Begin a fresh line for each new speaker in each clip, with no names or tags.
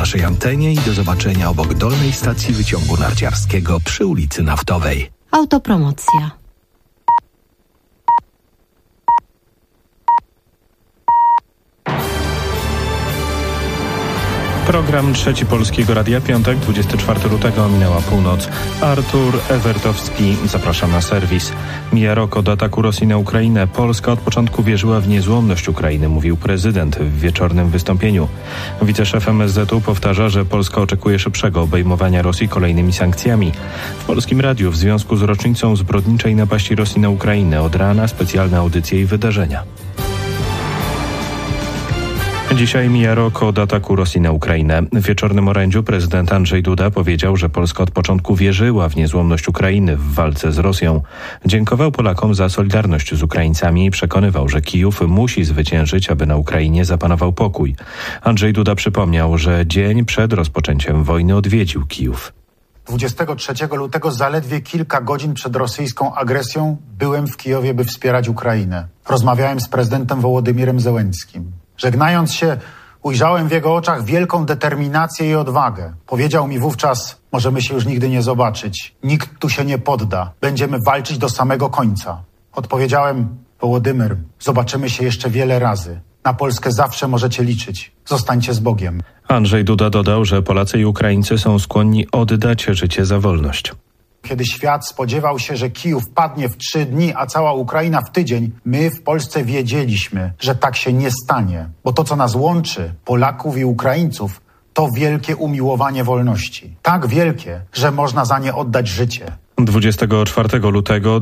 naszej antenie i do zobaczenia obok dolnej stacji wyciągu narciarskiego przy ulicy Naftowej.
Autopromocja.
Program Trzeci Polskiego Radia, piątek, 24 lutego, minęła północ. Artur Ewertowski, zapraszam na serwis. Mija rok od ataku Rosji na Ukrainę. Polska od początku wierzyła w niezłomność Ukrainy, mówił prezydent w wieczornym wystąpieniu. Wiceszef MSZ-u powtarza, że Polska oczekuje szybszego obejmowania Rosji kolejnymi sankcjami. W Polskim Radiu w związku z rocznicą zbrodniczej napaści Rosji na Ukrainę od rana specjalne audycje i wydarzenia. Dzisiaj mija rok od ataku Rosji na Ukrainę. W wieczornym orędziu prezydent Andrzej Duda powiedział, że Polska od początku wierzyła w niezłomność Ukrainy w walce z Rosją. Dziękował Polakom za solidarność z Ukraińcami i przekonywał, że Kijów musi zwyciężyć, aby na Ukrainie zapanował pokój. Andrzej Duda przypomniał, że dzień przed rozpoczęciem wojny odwiedził Kijów.
23 lutego, zaledwie kilka godzin przed rosyjską agresją, byłem w Kijowie, by wspierać Ukrainę. Rozmawiałem z prezydentem Wołodymirem Zełenskim. Żegnając się, ujrzałem w jego oczach wielką determinację i odwagę. Powiedział mi wówczas: możemy się już nigdy nie zobaczyć. Nikt tu się nie podda. Będziemy walczyć do samego końca. Odpowiedziałem: Wołodymyr, zobaczymy się jeszcze wiele razy. Na Polskę zawsze możecie liczyć. Zostańcie z Bogiem.
Andrzej Duda dodał, że Polacy i Ukraińcy są skłonni oddać życie za wolność.
Kiedy świat spodziewał się, że Kijów padnie w 3 dni, a cała Ukraina w tydzień, my w Polsce wiedzieliśmy, że tak się nie stanie. Bo to, co nas łączy, Polaków i Ukraińców, to wielkie umiłowanie wolności. Tak wielkie, że można za nie oddać życie.
24 lutego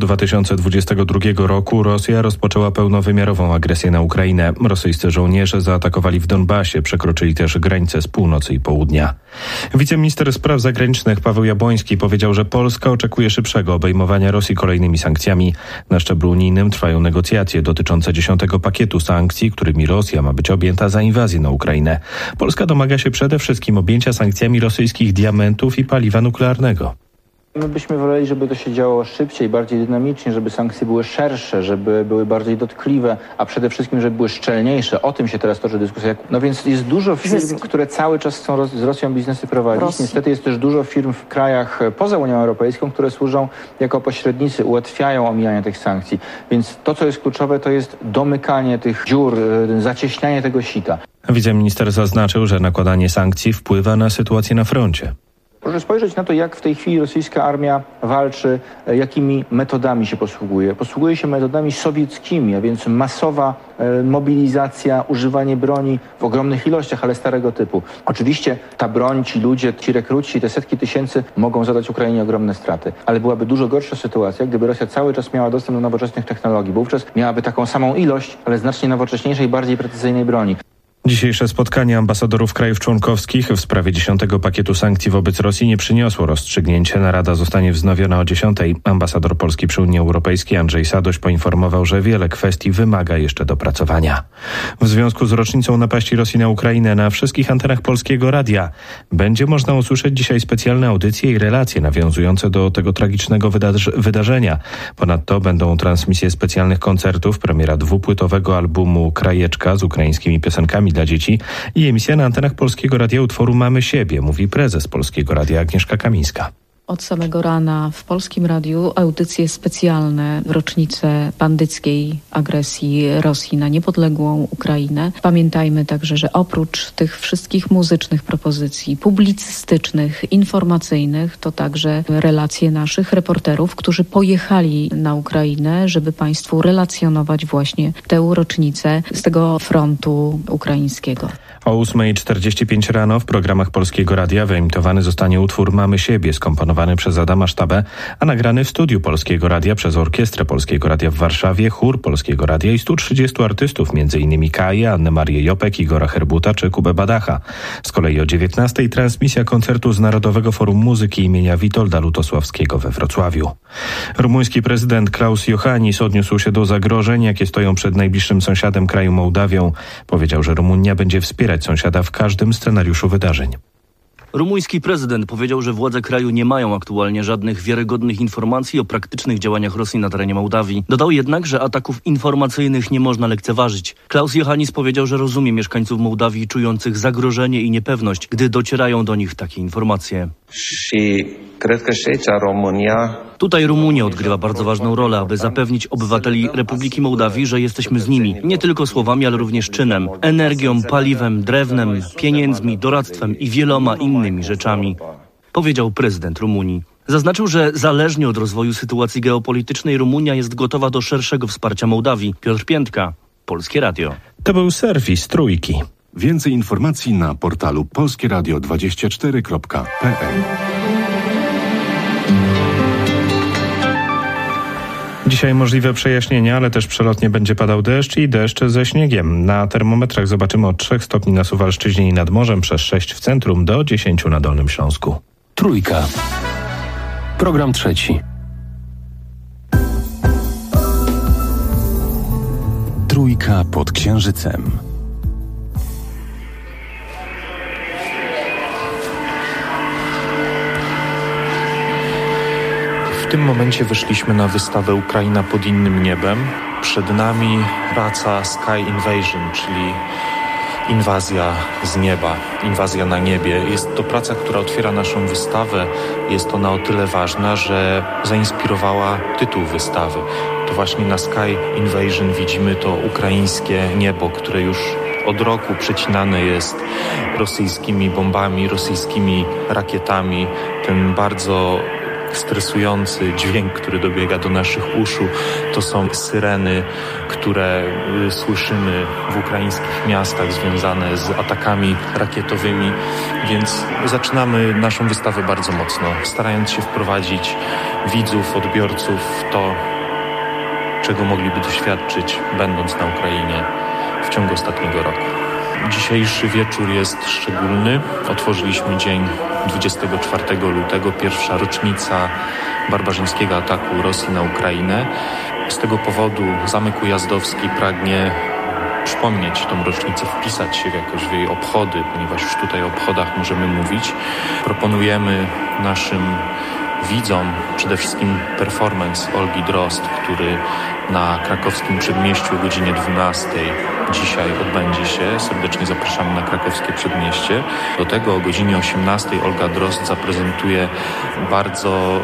2022 roku Rosja rozpoczęła pełnowymiarową agresję na Ukrainę. Rosyjscy żołnierze zaatakowali w Donbasie, przekroczyli też granice z północy i południa. Wiceminister spraw zagranicznych Paweł Jabłoński powiedział, że Polska oczekuje szybszego obejmowania Rosji kolejnymi sankcjami. Na szczeblu unijnym trwają negocjacje dotyczące 10. pakietu sankcji, którymi Rosja ma być objęta za inwazję na Ukrainę. Polska domaga się przede wszystkim objęcia sankcjami rosyjskich diamentów i paliwa nuklearnego.
My byśmy woleli, żeby to się działo szybciej, bardziej dynamicznie, żeby sankcje były szersze, żeby były bardziej dotkliwe, a przede wszystkim, żeby były szczelniejsze. O tym się teraz toczy dyskusja. No więc jest dużo firm, które cały czas chcą z Rosją biznesy prowadzić. Niestety jest też dużo firm w krajach poza Unią Europejską, które służą jako pośrednicy, ułatwiają omijanie tych sankcji. Więc to, co jest kluczowe, to jest domykanie tych dziur, zacieśnianie tego sita.
Wiceminister zaznaczył, że nakładanie sankcji wpływa na sytuację na froncie.
Proszę spojrzeć na to, jak w tej chwili rosyjska armia walczy, jakimi metodami się posługuje. Posługuje się metodami sowieckimi, a więc masowa mobilizacja, używanie broni w ogromnych ilościach, ale starego typu. Oczywiście ta broń, ci ludzie, ci rekruci, te setki tysięcy mogą zadać Ukrainie ogromne straty, ale byłaby dużo gorsza sytuacja, gdyby Rosja cały czas miała dostęp do nowoczesnych technologii, bo wówczas miałaby taką samą ilość, ale znacznie nowocześniejszej, bardziej precyzyjnej broni.
Dzisiejsze spotkanie ambasadorów krajów członkowskich w sprawie 10. pakietu sankcji wobec Rosji nie przyniosło rozstrzygnięcia. Narada zostanie wznowiona o 10. Ambasador Polski przy Unii Europejskiej Andrzej Sadoś poinformował, że wiele kwestii wymaga jeszcze dopracowania. W związku z rocznicą napaści Rosji na Ukrainę na wszystkich antenach Polskiego Radia będzie można usłyszeć dzisiaj specjalne audycje i relacje nawiązujące do tego tragicznego wydarzenia. Ponadto będą transmisje specjalnych koncertów, premiera 2-płytowego albumu Krajeczka z ukraińskimi piosenkami dla dzieci i emisja na antenach Polskiego Radia utworu Mamy siebie, mówi prezes Polskiego Radia Agnieszka Kamińska.
Od samego rana w Polskim Radiu audycje specjalne w rocznicę bandyckiej agresji Rosji na niepodległą Ukrainę. Pamiętajmy także, że oprócz tych wszystkich muzycznych propozycji, publicystycznych, informacyjnych, to także relacje naszych reporterów, którzy pojechali na Ukrainę, żeby Państwu relacjonować właśnie tę rocznicę z tego frontu ukraińskiego.
O 8:45 rano w programach Polskiego Radia wyemitowany zostanie utwór Mamy siebie, skomponowany przez Adama Sztabę, a nagrany w studiu Polskiego Radia przez Orkiestrę Polskiego Radia w Warszawie, chór Polskiego Radia i 130 artystów, m.in. Kaję, Annę Marię Jopek, Igora Herbuta czy Kubę Badacha. Z kolei o 19:00 transmisja koncertu z Narodowego Forum Muzyki imienia Witolda Lutosławskiego we Wrocławiu. Rumuński prezydent Klaus Iohannis odniósł się do zagrożeń, jakie stoją przed najbliższym sąsiadem kraju Mołdawią. Powiedział, że Rumunia będzie wspierać sąsiada w każdym scenariuszu wydarzeń.
Rumuński prezydent powiedział, że władze kraju nie mają aktualnie żadnych wiarygodnych informacji o praktycznych działaniach Rosji na terenie Mołdawii. Dodał jednak, że ataków informacyjnych nie można lekceważyć. Klaus Johannis powiedział, że rozumie mieszkańców Mołdawii czujących zagrożenie i niepewność, gdy docierają do nich takie informacje. Tutaj Rumunia odgrywa bardzo ważną rolę, aby zapewnić obywateli Republiki Mołdawii, że jesteśmy z nimi. Nie tylko słowami, ale również czynem. Energią, paliwem, drewnem, pieniędzmi, doradztwem i wieloma innymi rzeczami, powiedział prezydent Rumunii. Zaznaczył, że zależnie od rozwoju sytuacji geopolitycznej Rumunia jest gotowa do szerszego wsparcia Mołdawii. Piotr Piętka, Polskie Radio.
To był serwis Trójki.
Więcej informacji na portalu polskieradio24.pl.
Dzisiaj możliwe przejaśnienia, ale też przelotnie będzie padał deszcz i deszcz ze śniegiem. Na termometrach zobaczymy od 3 stopni na Suwalszczyźnie i nad morzem, przez 6 w centrum do 10 na Dolnym Śląsku.
Trójka. Program trzeci.
Trójka pod Księżycem.
W tym momencie wyszliśmy na wystawę Ukraina pod innym niebem. Przed nami praca Sky Invasion, czyli inwazja z nieba, inwazja na niebie. Jest to praca, która otwiera naszą wystawę. Jest ona o tyle ważna, że zainspirowała tytuł wystawy. To właśnie na Sky Invasion widzimy to ukraińskie niebo, które już od roku przecinane jest rosyjskimi bombami, rosyjskimi rakietami. Ten bardzo stresujący dźwięk, który dobiega do naszych uszu, to są syreny, które słyszymy w ukraińskich miastach związane z atakami rakietowymi, więc zaczynamy naszą wystawę bardzo mocno, starając się wprowadzić widzów, odbiorców w to, czego mogliby doświadczyć, będąc na Ukrainie w ciągu ostatniego roku. Dzisiejszy wieczór jest szczególny. Otworzyliśmy dzień 24 lutego, pierwsza rocznica barbarzyńskiego ataku Rosji na Ukrainę. Z tego powodu Zamek Ujazdowski pragnie przypomnieć tą rocznicę, wpisać się jakoś w jej obchody, ponieważ już tutaj o obchodach możemy mówić. Proponujemy naszym widzom przede wszystkim performance Olgi Drozd, który na krakowskim Przedmieściu o godzinie 12 dzisiaj odbędzie się. Serdecznie zapraszamy na krakowskie Przedmieście. Do tego o godzinie 18 Olga Drozd zaprezentuje bardzo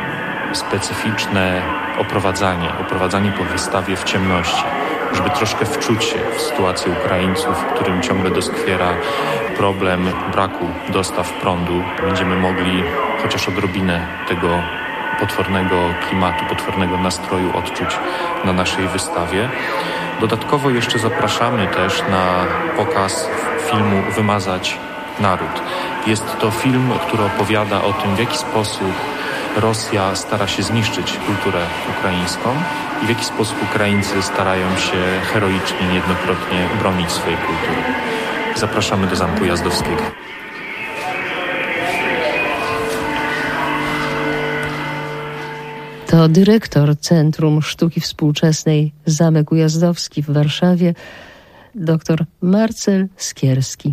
specyficzne oprowadzanie po wystawie w ciemności, żeby troszkę wczuć się w sytuację Ukraińców, którym ciągle doskwiera problem braku dostaw prądu. Będziemy mogli chociaż odrobinę tego potwornego klimatu, potwornego nastroju odczuć na naszej wystawie. Dodatkowo jeszcze zapraszamy też na pokaz filmu Wymazać Naród. Jest to film, który opowiada o tym, w jaki sposób Rosja stara się zniszczyć kulturę ukraińską i w jaki sposób Ukraińcy starają się heroicznie, niejednokrotnie bronić swojej kultury. Zapraszamy do Zamku Ujazdowskiego.
To dyrektor Centrum Sztuki Współczesnej Zamek Ujazdowski w Warszawie, dr Marcel Skierski.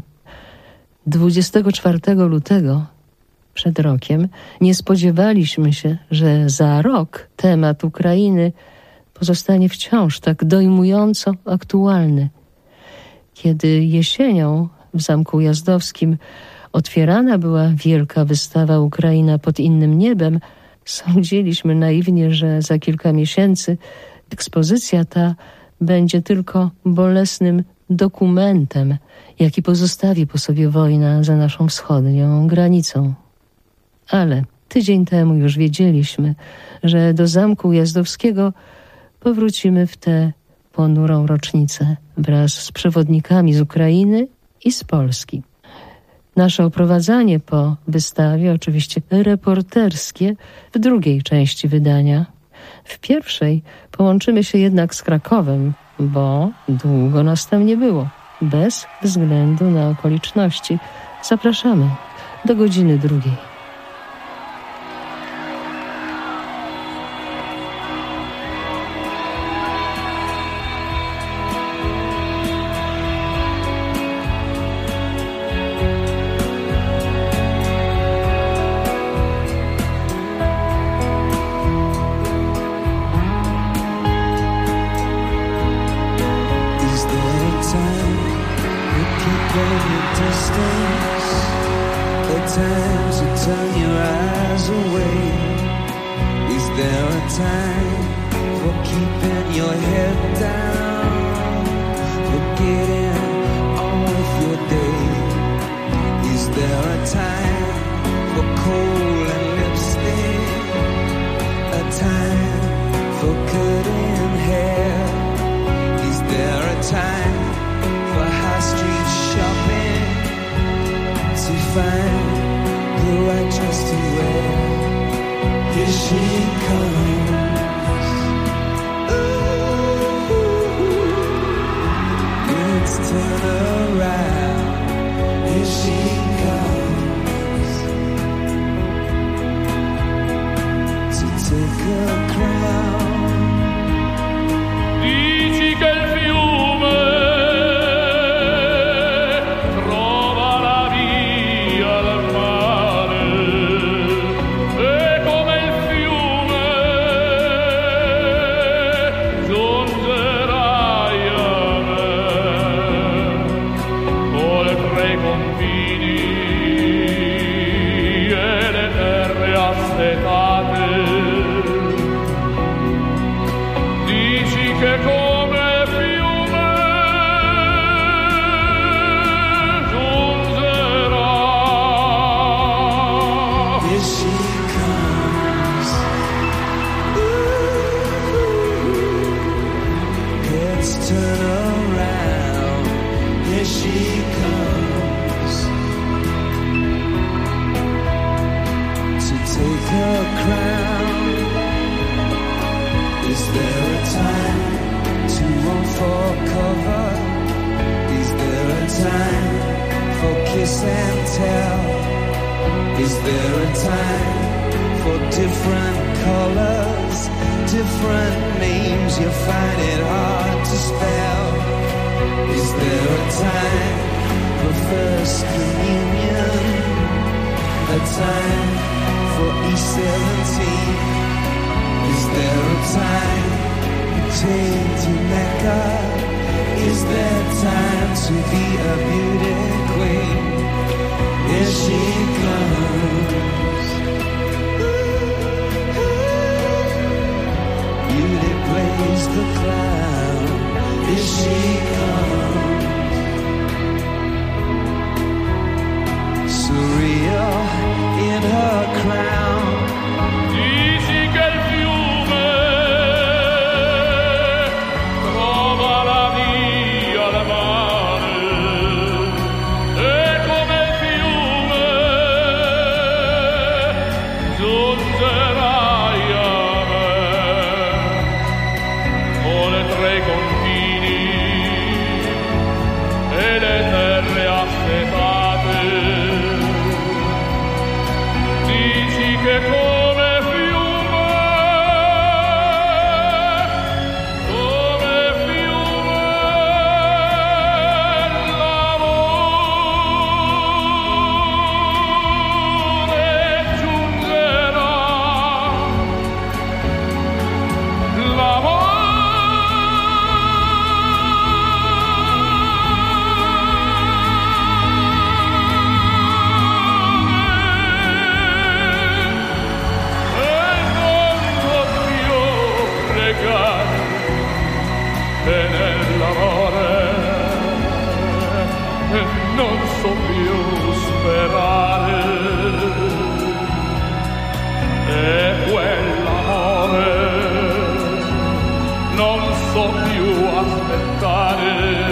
24 lutego, przed rokiem, nie spodziewaliśmy się, że za rok temat Ukrainy pozostanie wciąż tak dojmująco aktualny. Kiedy jesienią w Zamku Ujazdowskim otwierana była wielka wystawa Ukraina pod innym niebem, sądziliśmy naiwnie, że za kilka miesięcy ekspozycja ta będzie tylko bolesnym dokumentem, jaki pozostawi po sobie wojna za naszą wschodnią granicą. Ale tydzień temu już wiedzieliśmy, że do Zamku Ujazdowskiego powrócimy w tę ponurą rocznicę wraz z przewodnikami z Ukrainy i z Polski. Nasze oprowadzanie po wystawie, oczywiście reporterskie, w drugiej części wydania. W pierwszej połączymy się jednak z Krakowem, bo długo nas tam nie było. Bez względu na okoliczności. Zapraszamy do godziny 2.
time to turn your eyes away? Is there a time for keeping your head down, forgetting on with your day? Is there a time for coal and lipstick, a time for cutting hair? Is there a time for high street shopping to find the right dress to wear? Here she comes. Ooh, let's turn around. Here she comes to take her crown.
Dici che il fiume trova la via al mare, e come il fiume giungerai a me, oltre i confini e le terre assetate. Dici che come fiume giungerà.
Here she comes. Ooh, let's turn around. Here she comes to take her crown. Is there a time to run for cover? Is there a time for kiss and tell? Is there a time for different colors, different names you find it hard to spell? Is there a time for first communion? A time for E17? Is there a time to Mecca? Is there time to be a beauty queen? Here she comes. Beauty plays the clown. Here she comes. Surreal in her crown.
Dici che il fiume trova la via al mare, e come il fiume giungerai a me, oltre i confini e le terre assetate. Dici che come fiume l'amore giungerà. Non so più sperare, e quell'amore non so più aspettare.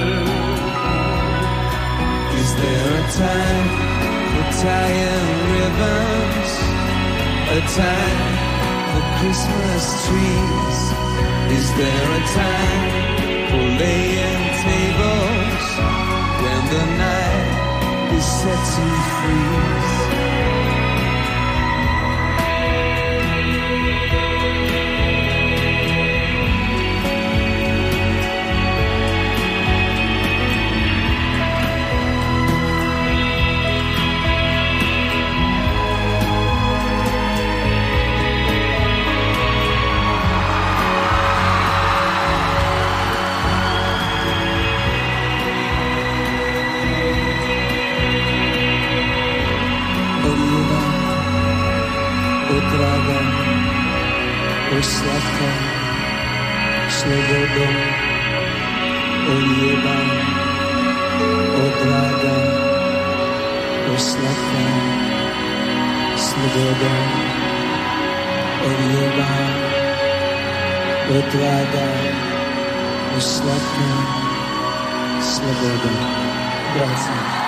Is there a time for tying ribbons? A time for Christmas trees? Is there a time for laying tables when the night is set to freeze? draga, o sladka, slobodo, o nieba, o draga, o sladka, sloboda, o nieba, o draga, o sladka, sloboda. Grazie.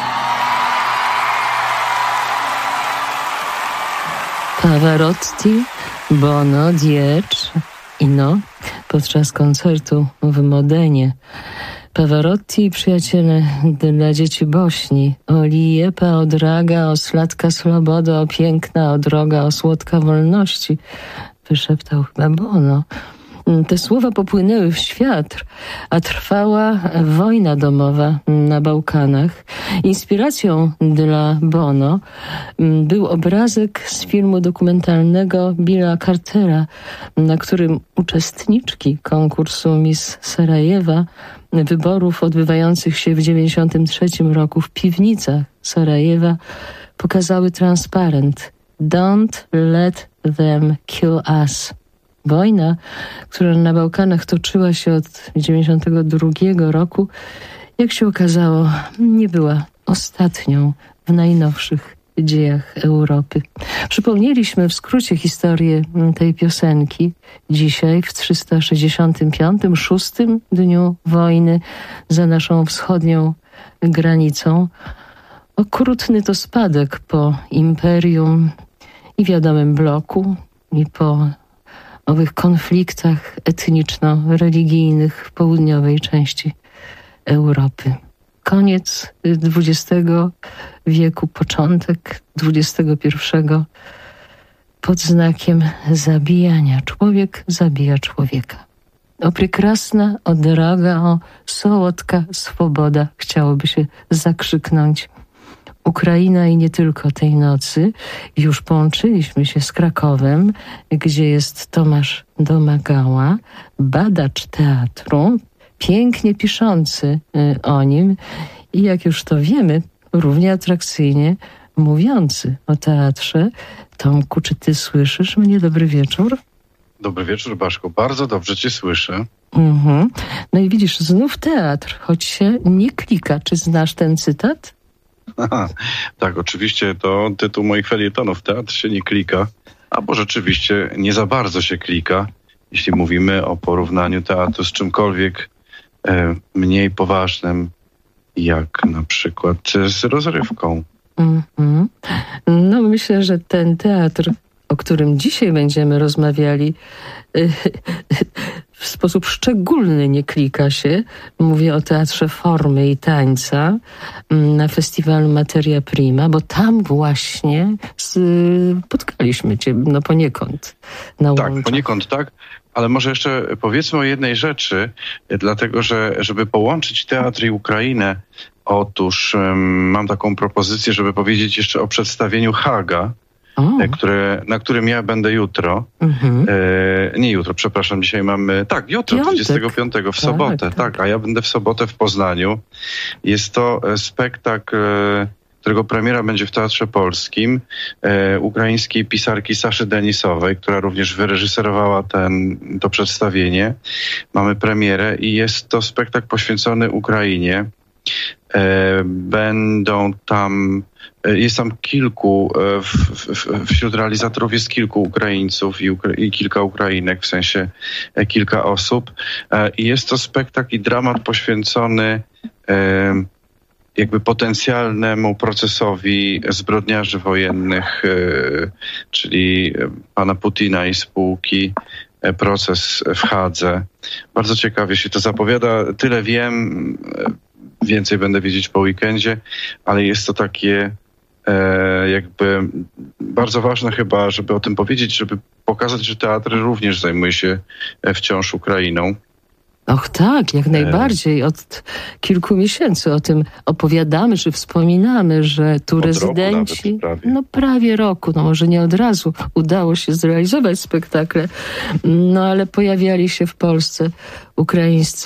Pavarotti, Bono, Diecz i podczas koncertu w Modenie. Pavarotti, przyjaciele dla dzieci Bośni. O liepa, o draga, o sladka sloboda, o piękna, o droga, o słodka wolności. Wyszeptał chyba Bono. Te słowa popłynęły w świat, a trwała wojna domowa na Bałkanach. Inspiracją dla Bono był obrazek z filmu dokumentalnego Billa Cartera, na którym uczestniczki konkursu Miss Sarajewa, wyborów odbywających się w 1993 roku w piwnicach Sarajewa, pokazały transparent "Don't let them kill us". Wojna, która na Bałkanach toczyła się od 1992 roku, jak się okazało, nie była ostatnią w najnowszych dziejach Europy. Przypomnieliśmy w skrócie historię tej piosenki dzisiaj w 365. 6. dniu wojny za naszą wschodnią granicą. Okrutny to spadek po imperium i wiadomym bloku i po owych konfliktach etniczno-religijnych w południowej części Europy. Koniec XX wieku, początek XXI pod znakiem zabijania. Człowiek zabija człowieka. O прекрасна, o droga, o słodka swoboda, chciałoby się zakrzyknąć. Ukraina i nie tylko tej nocy. Już połączyliśmy się z Krakowem, gdzie jest Tomasz Domagała, badacz teatru, pięknie piszący o nim i jak już to wiemy, równie atrakcyjnie mówiący o teatrze. Tomku, czy ty słyszysz mnie? Dobry wieczór.
Dobry wieczór, Baszko. Bardzo dobrze cię słyszę.
No i widzisz, znów teatr, choć się nie klika. Czy znasz ten cytat?
Aha, tak, oczywiście to tytuł moich felietonów. Teatr się nie klika, albo rzeczywiście nie za bardzo się klika, jeśli mówimy o porównaniu teatru z czymkolwiek mniej poważnym, jak na przykład z rozrywką. No myślę, że ten teatr, o którym dzisiaj będziemy rozmawiali, w sposób szczególny nie klika się. Mówię o Teatrze Formy i Tańca na festiwalu Materia Prima, bo tam właśnie spotkaliśmy cię, poniekąd na łączach. Tak, poniekąd tak, ale może jeszcze powiedzmy o jednej rzeczy, dlatego że żeby połączyć teatr i Ukrainę, otóż mam taką propozycję, żeby powiedzieć jeszcze o przedstawieniu Haga, na którym ja będę jutro. Nie jutro, przepraszam, dzisiaj mamy... Tak, jutro, Piątek. 25 w sobotę. Tak, a ja będę w sobotę w Poznaniu. Jest to spektakl, którego premiera będzie w Teatrze Polskim, ukraińskiej pisarki Saszy Denisowej, która również wyreżyserowała to przedstawienie. Mamy premierę i jest to spektakl poświęcony Ukrainie. Jest tam kilku, wśród realizatorów jest kilku Ukraińców i kilka Ukrainek, w sensie kilka osób. I jest to spektakl i dramat poświęcony jakby potencjalnemu procesowi zbrodniarzy wojennych, czyli pana Putina i spółki, proces w Hadze. Bardzo ciekawie się to zapowiada. Tyle wiem, więcej będę wiedzieć po weekendzie, ale jest to takie jakby bardzo ważne chyba, żeby o tym powiedzieć, żeby pokazać, że teatr również zajmuje się wciąż Ukrainą.
Och tak, jak najbardziej. Od kilku miesięcy o tym opowiadamy, czy wspominamy, że tu rezydenci... prawie roku, może nie od razu udało się zrealizować spektakle, ale pojawiali się w Polsce ukraińscy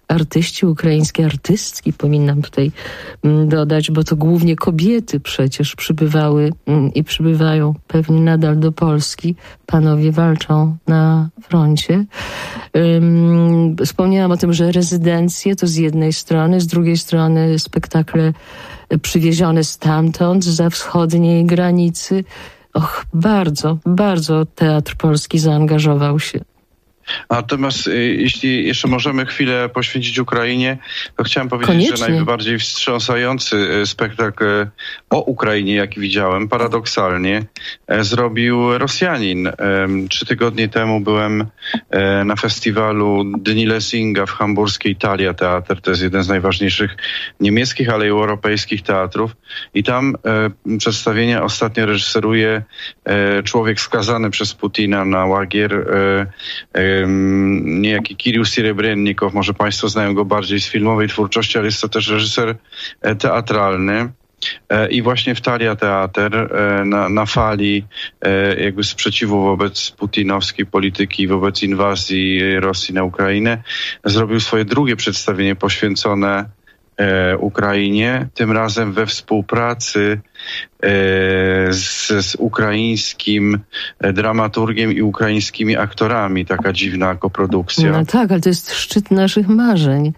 artyści, ukraińskie artystki, powinnam tutaj dodać, bo to głównie kobiety przecież przybywały i przybywają pewnie nadal do Polski. Panowie walczą na froncie. Wspomniałam o tym, że rezydencje to z jednej strony, z drugiej strony spektakle przywiezione stamtąd, zza wschodniej granicy. Bardzo, bardzo Teatr Polski zaangażował się.
Natomiast jeśli jeszcze możemy chwilę poświęcić Ukrainie, to chciałem powiedzieć,
Koniecznie.
że najbardziej wstrząsający spektakl o Ukrainie, jaki widziałem, paradoksalnie zrobił Rosjanin. 3 tygodnie temu byłem na festiwalu Dni Lessinga w hamburskiej Thalia Teatr. To jest jeden z najważniejszych niemieckich, ale i europejskich teatrów. I tam przedstawienia ostatnio reżyseruje człowiek skazany przez Putina na łagier, niejaki Kirill Serebrennikow. Może państwo znają go bardziej z filmowej twórczości, ale jest to też reżyser teatralny. I właśnie w Thalia Teatr na fali jakby sprzeciwu wobec putinowskiej polityki, wobec inwazji Rosji na Ukrainę zrobił swoje drugie przedstawienie poświęcone Ukrainie, tym razem we współpracy z ukraińskim dramaturgiem i ukraińskimi aktorami. Taka dziwna koprodukcja.
No tak, ale to jest szczyt naszych marzeń,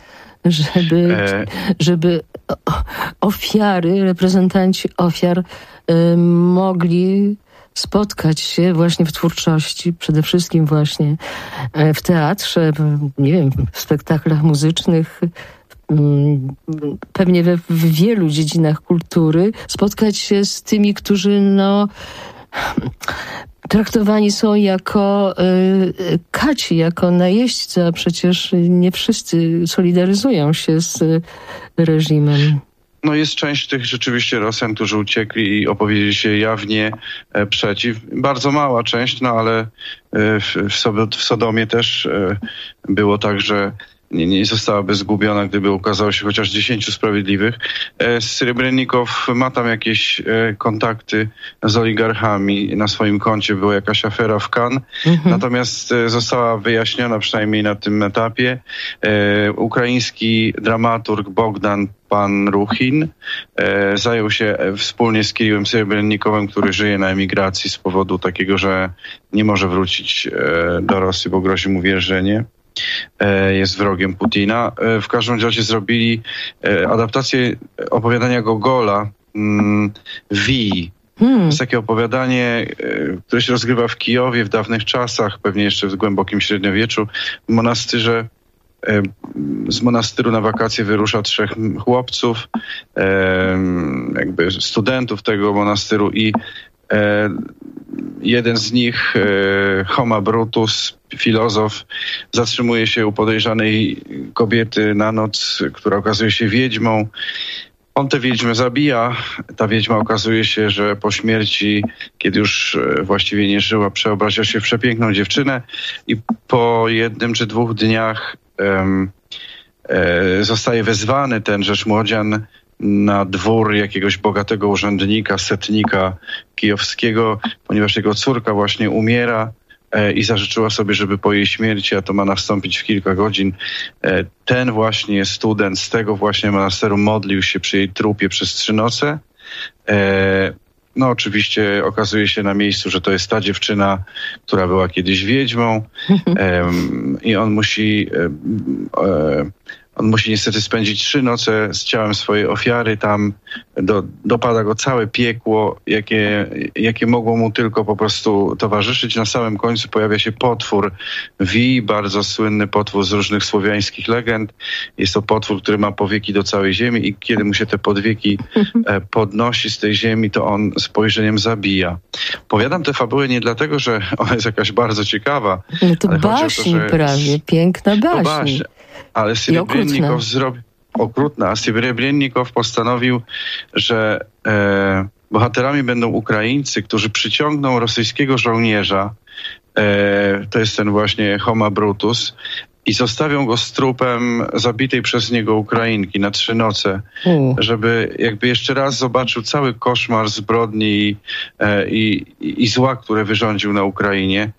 żeby ofiary, reprezentanci ofiar mogli spotkać się właśnie w twórczości, przede wszystkim właśnie w teatrze, nie wiem, w spektaklach muzycznych, pewnie w wielu dziedzinach kultury, spotkać się z tymi, którzy traktowani są jako kaci, jako najeźdźcy, a przecież nie wszyscy solidaryzują się z reżimem.
No jest część tych rzeczywiście Rosjan, którzy uciekli i opowiedzieli się jawnie przeciw. Bardzo mała część, ale w Sodomie też było tak, że nie zostałaby zgubiona, gdyby ukazało się chociaż 10 sprawiedliwych. Serebrennikow ma tam jakieś kontakty z oligarchami. Na swoim koncie była jakaś afera w Cannes. Natomiast została wyjaśniona przynajmniej na tym etapie. Ukraiński dramaturg Bogdan Pan-Ruchin zajął się wspólnie z Kirillem Serebrennikowem, który żyje na emigracji z powodu takiego, że nie może wrócić do Rosji, bo grozi mu więzienie. Jest wrogiem Putina. W każdym razie zrobili adaptację opowiadania Gogola Wii. To jest takie opowiadanie, które się rozgrywa w Kijowie w dawnych czasach, pewnie jeszcze w głębokim średniowieczu, w monastyrze. Z monastyru na wakacje wyrusza 3 chłopców, jakby studentów tego monastyru i jeden z nich, Homa Brutus, filozof, zatrzymuje się u podejrzanej kobiety na noc, która okazuje się wiedźmą. On tę wiedźmę zabija. Ta wiedźma okazuje się, że po śmierci, kiedy już właściwie nie żyła, przeobraziła się w przepiękną dziewczynę i po 1 czy 2 dniach zostaje wezwany tenżeż młodzian na dwór jakiegoś bogatego urzędnika, setnika kijowskiego, ponieważ jego córka właśnie umiera i zażyczyła sobie, żeby po jej śmierci, a to ma nastąpić w kilka godzin, ten właśnie student z tego właśnie monasteru modlił się przy jej trupie przez 3 noce. No oczywiście okazuje się na miejscu, że to jest ta dziewczyna, która była kiedyś wiedźmą i on musi niestety spędzić 3 noce z ciałem swojej ofiary. Tam dopada go całe piekło, jakie mogło mu tylko po prostu towarzyszyć. Na samym końcu pojawia się potwór Wi, bardzo słynny potwór z różnych słowiańskich legend. Jest to potwór, który ma powieki do całej ziemi i kiedy mu się te podwieki podnosi z tej ziemi, to on spojrzeniem zabija. Powiadam tę fabułę nie dlatego, że ona jest jakaś bardzo ciekawa.
No to baśń prawie, piękna baśń.
Ale Serebrennikow zrobił okrutna, a Serebrennikow postanowił, że bohaterami będą Ukraińcy, którzy przyciągną rosyjskiego żołnierza, to jest ten właśnie Homa Brutus, i zostawią go z trupem zabitej przez niego Ukrainki na 3 noce, żeby jakby jeszcze raz zobaczył cały koszmar zbrodni i zła, które wyrządził na Ukrainie.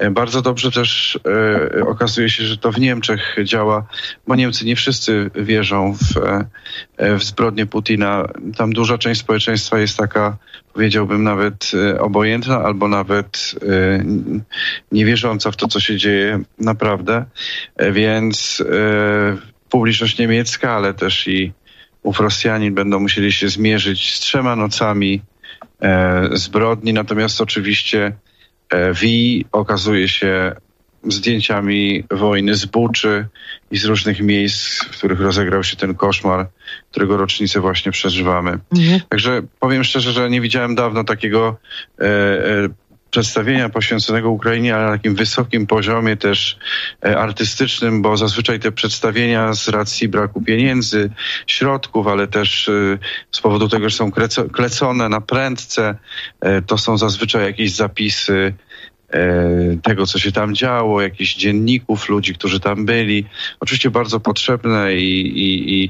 Bardzo dobrze też okazuje się, że to w Niemczech działa, bo Niemcy nie wszyscy wierzą w zbrodnię Putina. Tam duża część społeczeństwa jest taka, powiedziałbym, nawet obojętna albo nawet niewierząca w to, co się dzieje naprawdę. Więc publiczność niemiecka, ale też i ów Rosjanin będą musieli się zmierzyć z 3 nocami zbrodni. Natomiast oczywiście Wii okazuje się zdjęciami wojny z Buczy i z różnych miejsc, w których rozegrał się ten koszmar, którego rocznicę właśnie przeżywamy. Także powiem szczerze, że nie widziałem dawno takiego przedstawienia poświęconego Ukrainie, ale na takim wysokim poziomie też artystycznym, bo zazwyczaj te przedstawienia z racji braku pieniędzy, środków, ale też z powodu tego, że są klecone na prędce, to są zazwyczaj jakieś zapisy tego, co się tam działo, jakichś dzienników ludzi, którzy tam byli. Oczywiście bardzo potrzebne i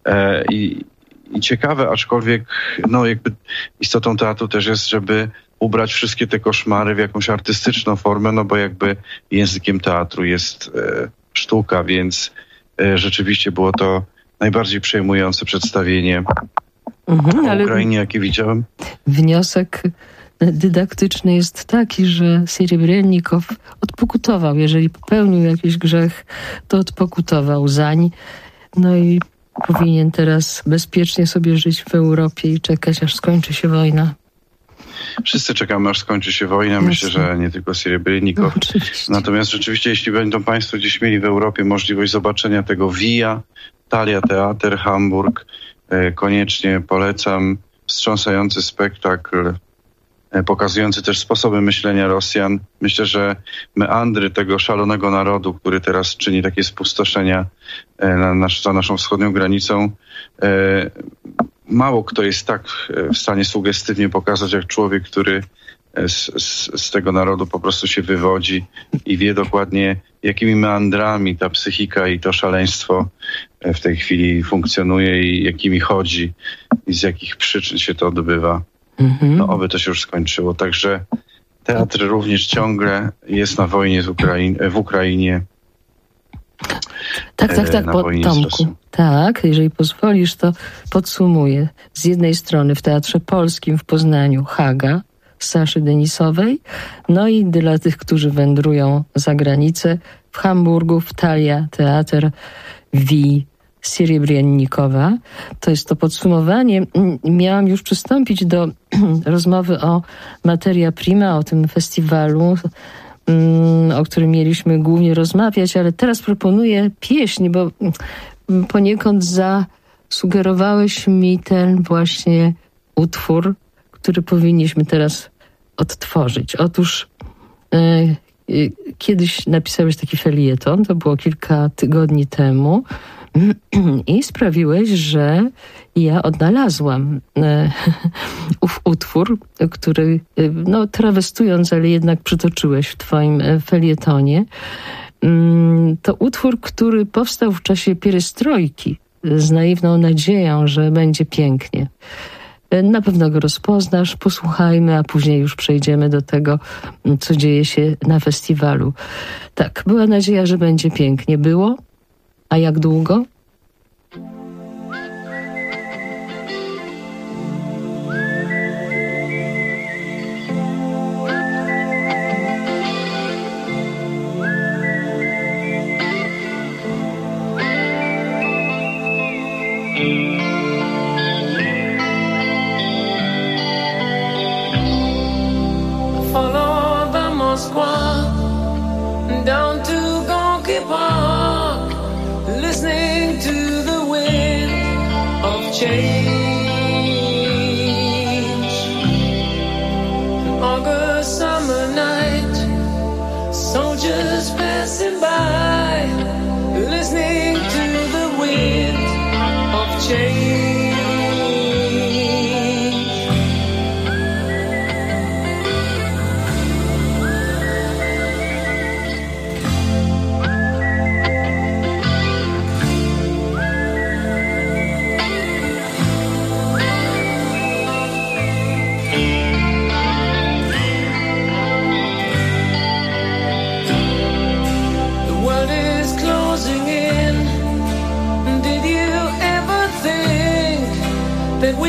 ciekawe, aczkolwiek no jakby istotą teatru też jest, żeby ubrać wszystkie te koszmary w jakąś artystyczną formę, no bo jakby językiem teatru jest sztuka, więc rzeczywiście było to najbardziej przejmujące przedstawienie o Ukrainie, jakie widziałem.
Wniosek dydaktyczny jest taki, że Serebrennikow odpokutował. Jeżeli popełnił jakiś grzech, to odpokutował zań. No i powinien teraz bezpiecznie sobie żyć w Europie i czekać, aż skończy się wojna.
Wszyscy czekamy, aż skończy się wojna. Myślę, że nie tylko Serebrennikow. Natomiast rzeczywiście, jeśli będą Państwo gdzieś mieli w Europie możliwość zobaczenia tego Via, Thalia Theater, Hamburg, koniecznie polecam. Wstrząsający spektakl, pokazujący też sposoby myślenia Rosjan. Myślę, że meandry tego szalonego narodu, który teraz czyni takie spustoszenia za naszą wschodnią granicą, mało kto jest tak w stanie sugestywnie pokazać, jak człowiek, który z tego narodu po prostu się wywodzi i wie dokładnie, jakimi meandrami ta psychika i to szaleństwo w tej chwili funkcjonuje i jakimi chodzi i z jakich przyczyn się to odbywa. No oby to się już skończyło. Także teatr również ciągle jest na wojnie w Ukrainie.
Tak, Tomku. Tak, jeżeli pozwolisz, to podsumuję. Z jednej strony w Teatrze Polskim w Poznaniu Haga Saszy Denisowej, no i dla tych, którzy wędrują za granicę, w Hamburgu w Thalia Theater Wii Serebrennikowa. To jest to podsumowanie. Miałam już przystąpić do rozmowy o Materia Prima, o tym festiwalu, o którym mieliśmy głównie rozmawiać, ale teraz proponuję pieśń, bo poniekąd zasugerowałeś mi ten właśnie utwór, który powinniśmy teraz odtworzyć. Otóż kiedyś napisałeś taki felieton, to było kilka tygodni temu, i sprawiłeś, że ja odnalazłam ów utwór, który, no trawestując, ale jednak przytoczyłeś w twoim felietonie. To utwór, który powstał w czasie pierestrojki z naiwną nadzieją, że będzie pięknie. Na pewno go rozpoznasz, posłuchajmy, a później już przejdziemy do tego, co dzieje się na festiwalu. Tak, była nadzieja, że będzie pięknie. Było? A jak długo?
Follow the Moskwa down to Gonky Park, listening to the wind of change. An August summer night, soldiers passing by, listening to the wind of change.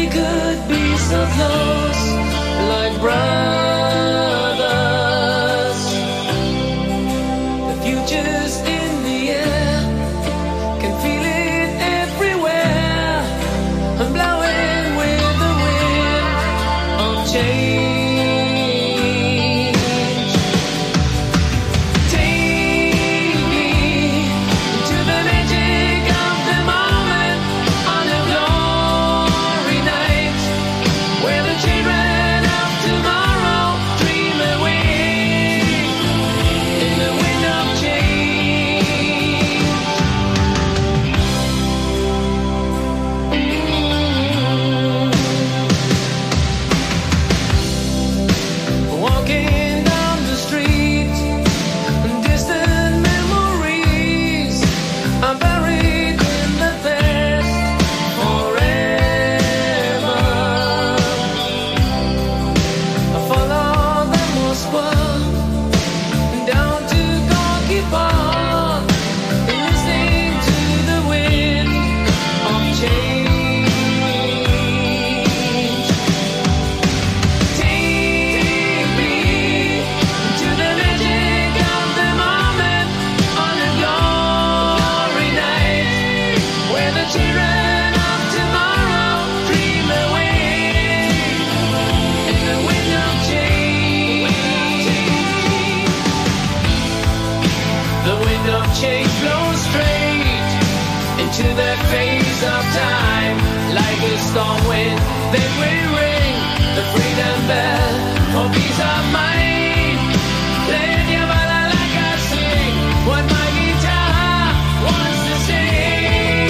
we could be so close, like brothers. The future's in the air, can feel it everywhere. I'm blowing with the wind of change.
Storm wind, then we ring the freedom bell for peace of mind. Playing your ballad like I sing what my guitar wants to sing.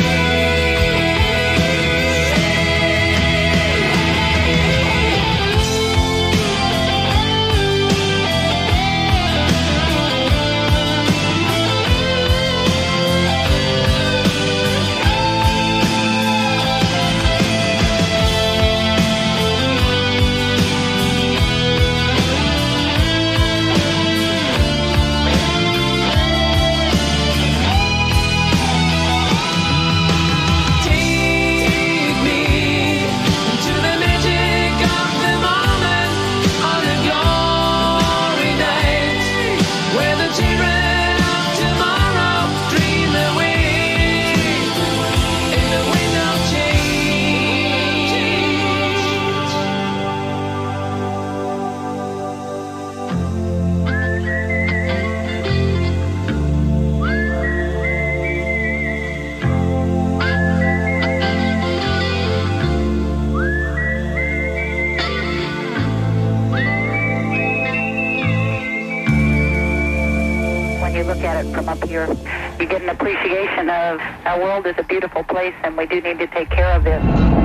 You get an appreciation of our world is a beautiful place and we do need to take care of it.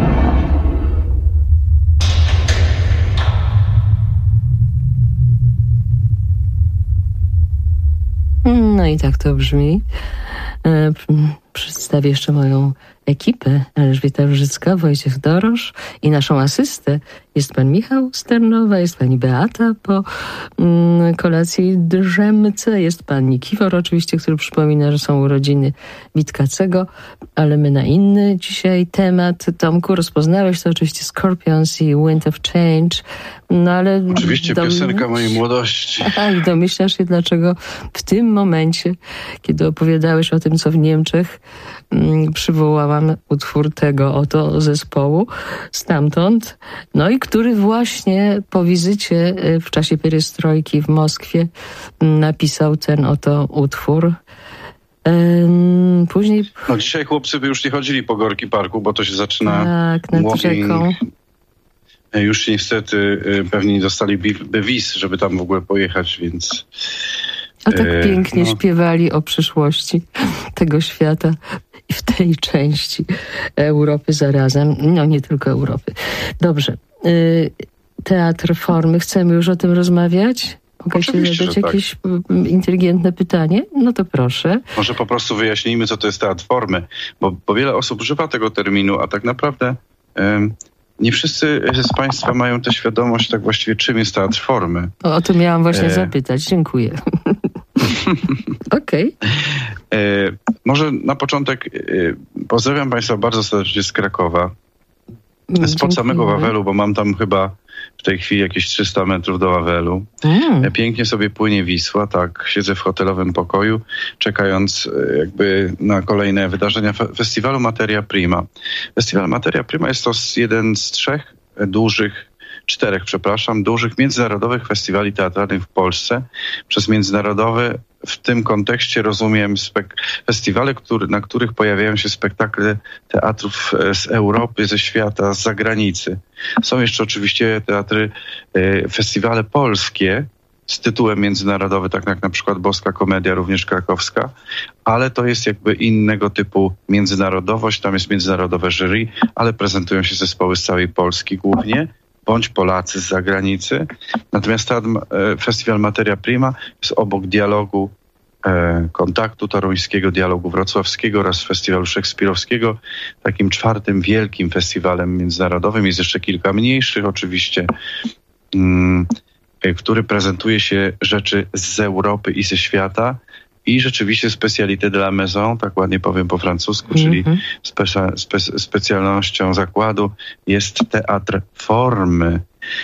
No i tak to brzmi. Przedstawię jeszcze moją ekipę. Elżbieta Różycka, Wojciech Dorosz i naszą asystę. Jest pan Michał Sternowa, jest pani Beata po kolacji drzemce, jest pan Nikifor oczywiście, który przypomina, że są urodziny Witkacego, ale my na inny dzisiaj temat. Tomku, rozpoznałeś to oczywiście Scorpions i Wind of Change, no ale...
Oczywiście piosenka mojej młodości.
I domyślasz się, dlaczego w tym momencie, kiedy opowiadałeś o tym, co w Niemczech, przywołałam utwór tego oto zespołu stamtąd, no i który właśnie po wizycie w czasie perestrojki w Moskwie napisał ten oto utwór. Później...
No dzisiaj chłopcy by już nie chodzili po Gorki Parku, bo to się zaczyna...
Tak, nad rzeką.
Już niestety pewnie nie dostaliby wiz, żeby tam w ogóle pojechać, więc...
A tak pięknie śpiewali o przyszłości tego świata i w tej części Europy zarazem. No nie tylko Europy. Dobrze. Teatr formy. Chcemy już o tym rozmawiać? Mogę ci zadać jakieś inteligentne pytanie? No to proszę.
Może po prostu wyjaśnijmy, co to jest teatr formy, bo wiele osób używa tego terminu, a tak naprawdę nie wszyscy z Państwa mają tę świadomość tak właściwie, czym jest teatr formy.
O to miałam właśnie zapytać. Dziękuję. Okej.
Może na początek pozdrawiam Państwa bardzo serdecznie z Krakowa. Spod samego Wawelu, bo mam tam chyba w tej chwili jakieś 300 metrów do Wawelu. Pięknie sobie płynie Wisła, tak, siedzę w hotelowym pokoju, czekając jakby na kolejne wydarzenia festiwalu Materia Prima. Festiwal Materia Prima jest to jeden z czterech międzynarodowych festiwali teatralnych w Polsce. Przez międzynarodowe w tym kontekście rozumiem festiwale, na których pojawiają się spektakle teatrów z Europy, ze świata, z zagranicy. Są jeszcze oczywiście festiwale polskie z tytułem międzynarodowy, tak jak na przykład Boska Komedia, również krakowska, ale to jest jakby innego typu międzynarodowość, tam jest międzynarodowe jury, ale prezentują się zespoły z całej Polski głównie, bądź Polacy z zagranicy. Natomiast festiwal Materia Prima jest obok dialogu Kontaktu Toruńskiego, dialogu wrocławskiego oraz festiwalu szekspirowskiego, takim czwartym wielkim festiwalem międzynarodowym. Jest jeszcze kilka mniejszych oczywiście, który prezentuje się rzeczy z Europy i ze świata. I rzeczywiście specalité de la maison, tak ładnie powiem po francusku, czyli specjalnością zakładu jest teatr formy.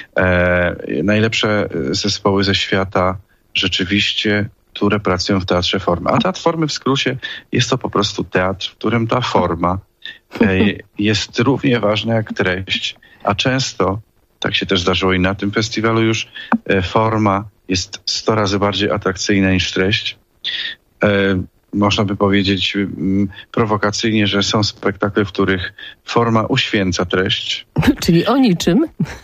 Najlepsze zespoły ze świata rzeczywiście, które pracują w teatrze formy. A teatr formy w skrócie jest to po prostu teatr, w którym ta forma jest równie ważna jak treść, a często, tak się też zdarzyło i na tym festiwalu już, forma jest 100 razy bardziej atrakcyjna niż treść. Można by powiedzieć prowokacyjnie, że są spektakle, w których forma uświęca treść.
Czyli o niczym?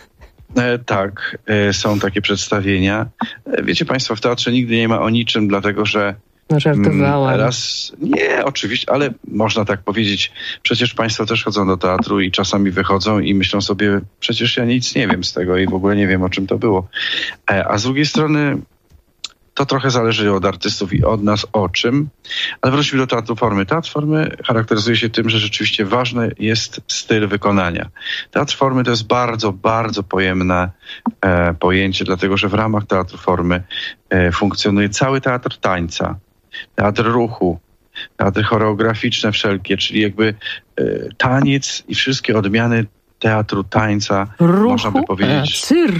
Tak, są takie przedstawienia. Wiecie Państwo, w teatrze nigdy nie ma o niczym, dlatego że
no, żartowałam.
Nie, oczywiście, ale można tak powiedzieć. Przecież Państwo też chodzą do teatru i czasami wychodzą i myślą sobie, przecież ja nic nie wiem z tego i w ogóle nie wiem, o czym to było. A z drugiej strony to trochę zależy od artystów i od nas o czym. Ale wróćmy do teatru formy. Teatr formy charakteryzuje się tym, że rzeczywiście ważny jest styl wykonania. Teatr formy to jest bardzo, bardzo pojemne pojęcie, dlatego że w ramach teatru formy funkcjonuje cały teatr tańca, teatr ruchu, teatry choreograficzne wszelkie, czyli jakby taniec i wszystkie odmiany teatru tańca,
ruchu?
Można by powiedzieć.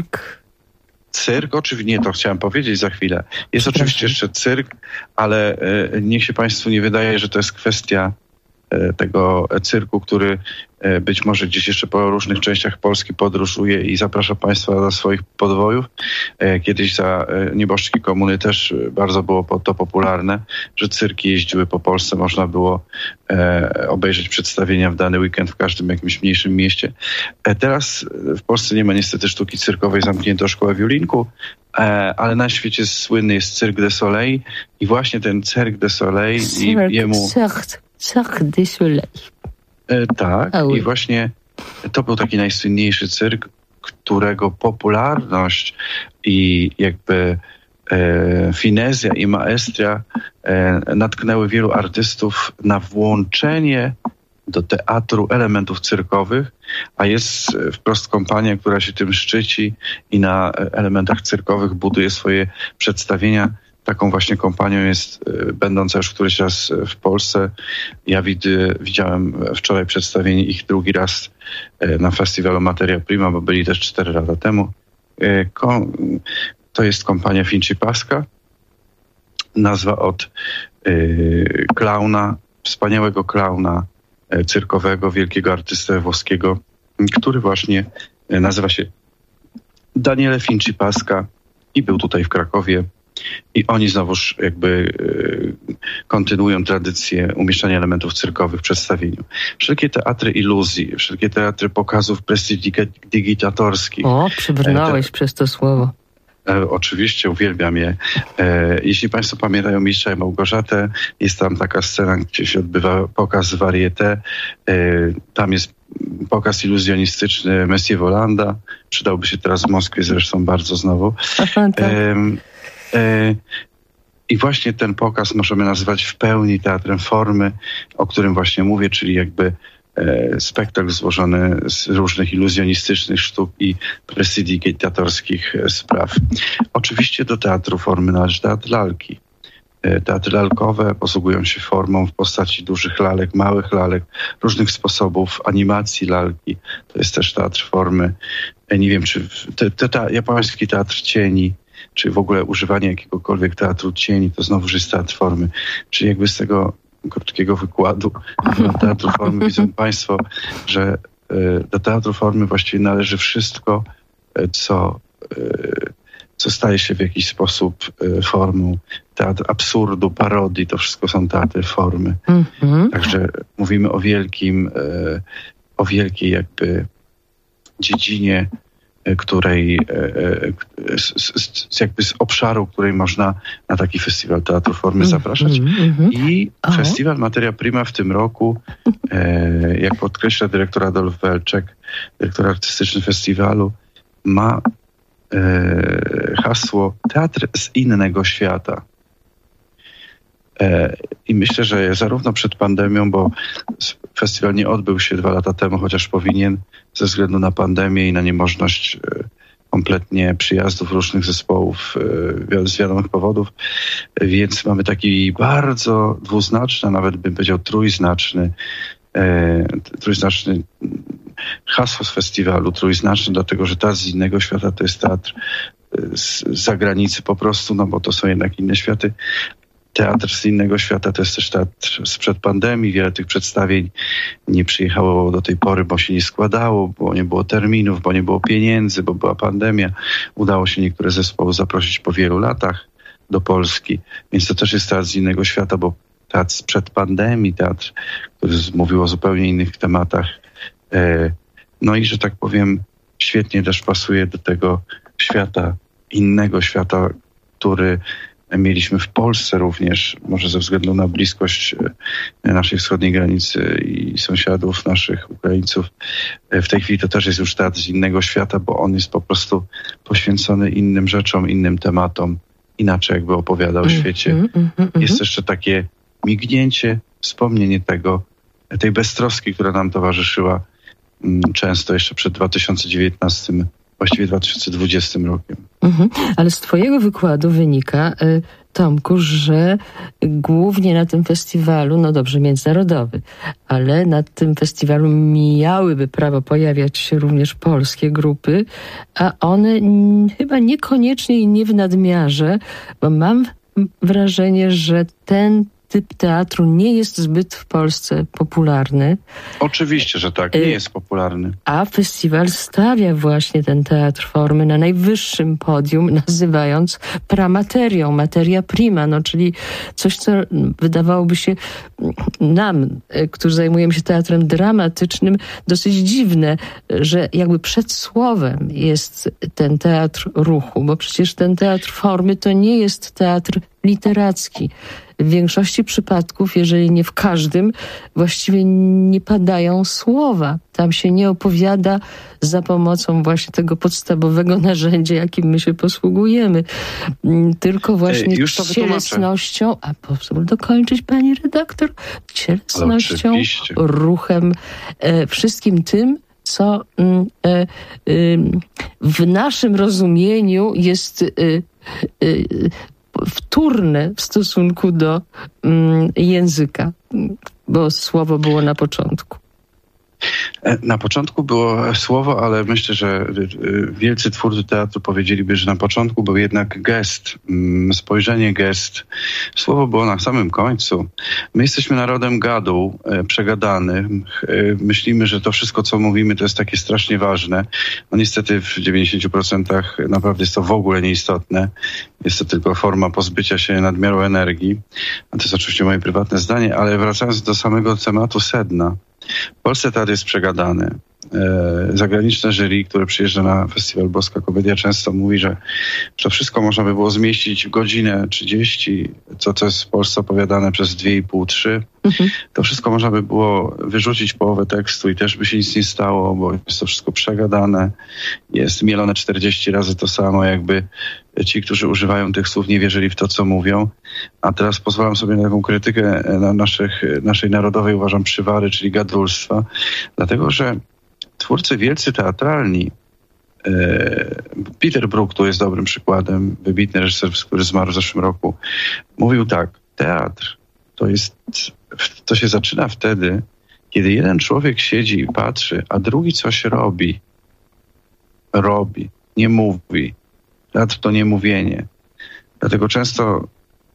Cyrk,
oczywiście, nie, to chciałem powiedzieć za chwilę. Jest oczywiście jeszcze cyrk, ale niech się Państwu nie wydaje, że to jest kwestia tego cyrku, który być może gdzieś jeszcze po różnych częściach Polski podróżuje i zaprasza Państwa do swoich podwojów. Kiedyś za nieboszczki komuny też bardzo było to popularne, że cyrki jeździły po Polsce, można było obejrzeć przedstawienia w dany weekend w każdym jakimś mniejszym mieście. Teraz w Polsce nie ma niestety sztuki cyrkowej, zamknięto szkołę w Julinku, ale na świecie słynny jest Cirque du Soleil i właśnie ten Cirque du Soleil
Cirque du Soleil.
Tak, i właśnie to był taki najsłynniejszy cyrk, którego popularność i jakby finezja i maestria natknęły wielu artystów na włączenie do teatru elementów cyrkowych, a jest wprost kompania, która się tym szczyci i na elementach cyrkowych buduje swoje przedstawienia. Taką właśnie kompanią jest, będąca już któryś raz w Polsce. Ja widziałem wczoraj przedstawienie ich drugi raz na festiwalu Materia Prima, bo byli też 4 lata temu. To jest kompania Finci Pasca. Nazwa od klauna, wspaniałego klauna cyrkowego, wielkiego artystę włoskiego, który właśnie nazywa się Daniele Finci Pasca i był tutaj w Krakowie. I oni znowuż jakby kontynuują tradycję umieszczania elementów cyrkowych w przedstawieniu. Wszelkie teatry iluzji, wszelkie teatry pokazów prestidigitatorskich.
O, przybrnąłeś przez to słowo.
Oczywiście, uwielbiam je. Jeśli Państwo pamiętają Mistrza i Małgorzatę, jest tam taka scena, gdzie się odbywa pokaz varieté. Tam jest pokaz iluzjonistyczny Messier Volanda. Przydałby się teraz w Moskwie zresztą bardzo znowu. I właśnie ten pokaz możemy nazywać w pełni teatrem formy, o którym właśnie mówię, czyli jakby spektakl złożony z różnych iluzjonistycznych sztuk i prestidigitatorskich spraw. Oczywiście do teatru formy należy teatr lalki. Teatry lalkowe posługują się formą w postaci dużych lalek, małych lalek, różnych sposobów animacji lalki. To jest też teatr formy. Nie wiem, czy japoński teatr cieni, czy w ogóle używanie jakiegokolwiek teatru cieni, to znowu jest teatr formy. Czyli jakby z tego krótkiego wykładu teatru formy widzą Państwo, że do teatru formy właściwie należy wszystko, co staje się w jakiś sposób formą. Teatr absurdu, parodii, to wszystko są teatry formy. Także mówimy o wielkiej jakby dziedzinie, której jakby z obszaru, której można na taki festiwal teatru formy zapraszać. I festiwal Materia Prima w tym roku, jak podkreśla dyrektor Adolf Welczek, dyrektor artystyczny festiwalu, ma hasło Teatr z innego świata. I myślę, że zarówno przed pandemią, bo festiwal nie odbył się 2 lata temu, chociaż powinien, ze względu na pandemię i na niemożność kompletnie przyjazdów różnych zespołów z wiadomych powodów, więc mamy taki bardzo dwuznaczny, nawet bym powiedział trójznaczny hasło z festiwalu, trójznaczny, dlatego że teatr z innego świata to jest teatr z zagranicy po prostu, no bo to są jednak inne światy. Teatr z innego świata to jest też teatr sprzed pandemii. Wiele tych przedstawień nie przyjechało do tej pory, bo się nie składało, bo nie było terminów, bo nie było pieniędzy, bo była pandemia. Udało się niektóre zespoły zaprosić po wielu latach do Polski, więc to też jest teatr z innego świata, bo teatr sprzed pandemii, teatr, który mówił o zupełnie innych tematach. No i, że tak powiem, świetnie też pasuje do tego świata, innego świata, który mieliśmy w Polsce również, może ze względu na bliskość naszej wschodniej granicy i sąsiadów naszych, Ukraińców. W tej chwili to też jest już teatr z innego świata, bo on jest po prostu poświęcony innym rzeczom, innym tematom. Inaczej jakby opowiada o świecie. Jest jeszcze takie mignięcie, wspomnienie tej beztroski, która nam towarzyszyła często jeszcze przed 2019, właściwie 2020 rokiem.
Ale z twojego wykładu wynika, Tomku, że głównie na tym festiwalu, no dobrze, międzynarodowy, ale na tym festiwalu miałyby prawo pojawiać się również polskie grupy, a one chyba niekoniecznie i nie w nadmiarze, bo mam wrażenie, że ten typ teatru nie jest zbyt w Polsce popularny.
Oczywiście, że tak, nie jest popularny.
A festiwal stawia właśnie ten teatr formy na najwyższym podium, nazywając pramaterią, materia prima, no czyli coś, co wydawałoby się nam, którzy zajmujemy się teatrem dramatycznym, dosyć dziwne, że jakby przed słowem jest ten teatr ruchu, bo przecież ten teatr formy to nie jest teatr literacki. W większości przypadków, jeżeli nie w każdym, właściwie nie padają słowa. Tam się nie opowiada za pomocą właśnie tego podstawowego narzędzia, jakim my się posługujemy. Tylko właśnie cielesnością, a pozwól dokończyć, pani redaktor, cielesnością, ruchem, wszystkim tym, co w naszym rozumieniu jest wtórne w stosunku do języka, bo słowo było na początku.
Na początku było słowo, ale myślę, że wielcy twórcy teatru powiedzieliby, że na początku był jednak gest, spojrzenie, gest. Słowo było na samym końcu. My jesteśmy narodem gadu, przegadany. Myślimy, że to wszystko, co mówimy, to jest takie strasznie ważne. No niestety w 90% naprawdę jest to w ogóle nieistotne. Jest to tylko forma pozbycia się nadmiaru energii. A to jest oczywiście moje prywatne zdanie, ale wracając do samego tematu sedna. W Polsce teatr jest przegadany. Zagraniczne jury, które przyjeżdża na festiwal Boska Komedia, często mówi, że to wszystko można by było zmieścić w godzinę 30, co jest w Polsce opowiadane przez 2,5-3. To wszystko można by było wyrzucić połowę tekstu i też by się nic nie stało, bo jest to wszystko przegadane. Jest mielone 40 razy to samo, jakby ci, którzy używają tych słów, nie wierzyli w to, co mówią. A teraz pozwalam sobie na taką krytykę naszej narodowej, uważam, przywary, czyli gadulstwa, dlatego że twórcy wielcy teatralni Peter Brook tu jest dobrym przykładem, wybitny reżyser, który zmarł w zeszłym roku. Mówił tak, teatr to się zaczyna wtedy, kiedy jeden człowiek siedzi i patrzy, a drugi coś robi, nie mówi. Teatr to nie mówienie. Dlatego często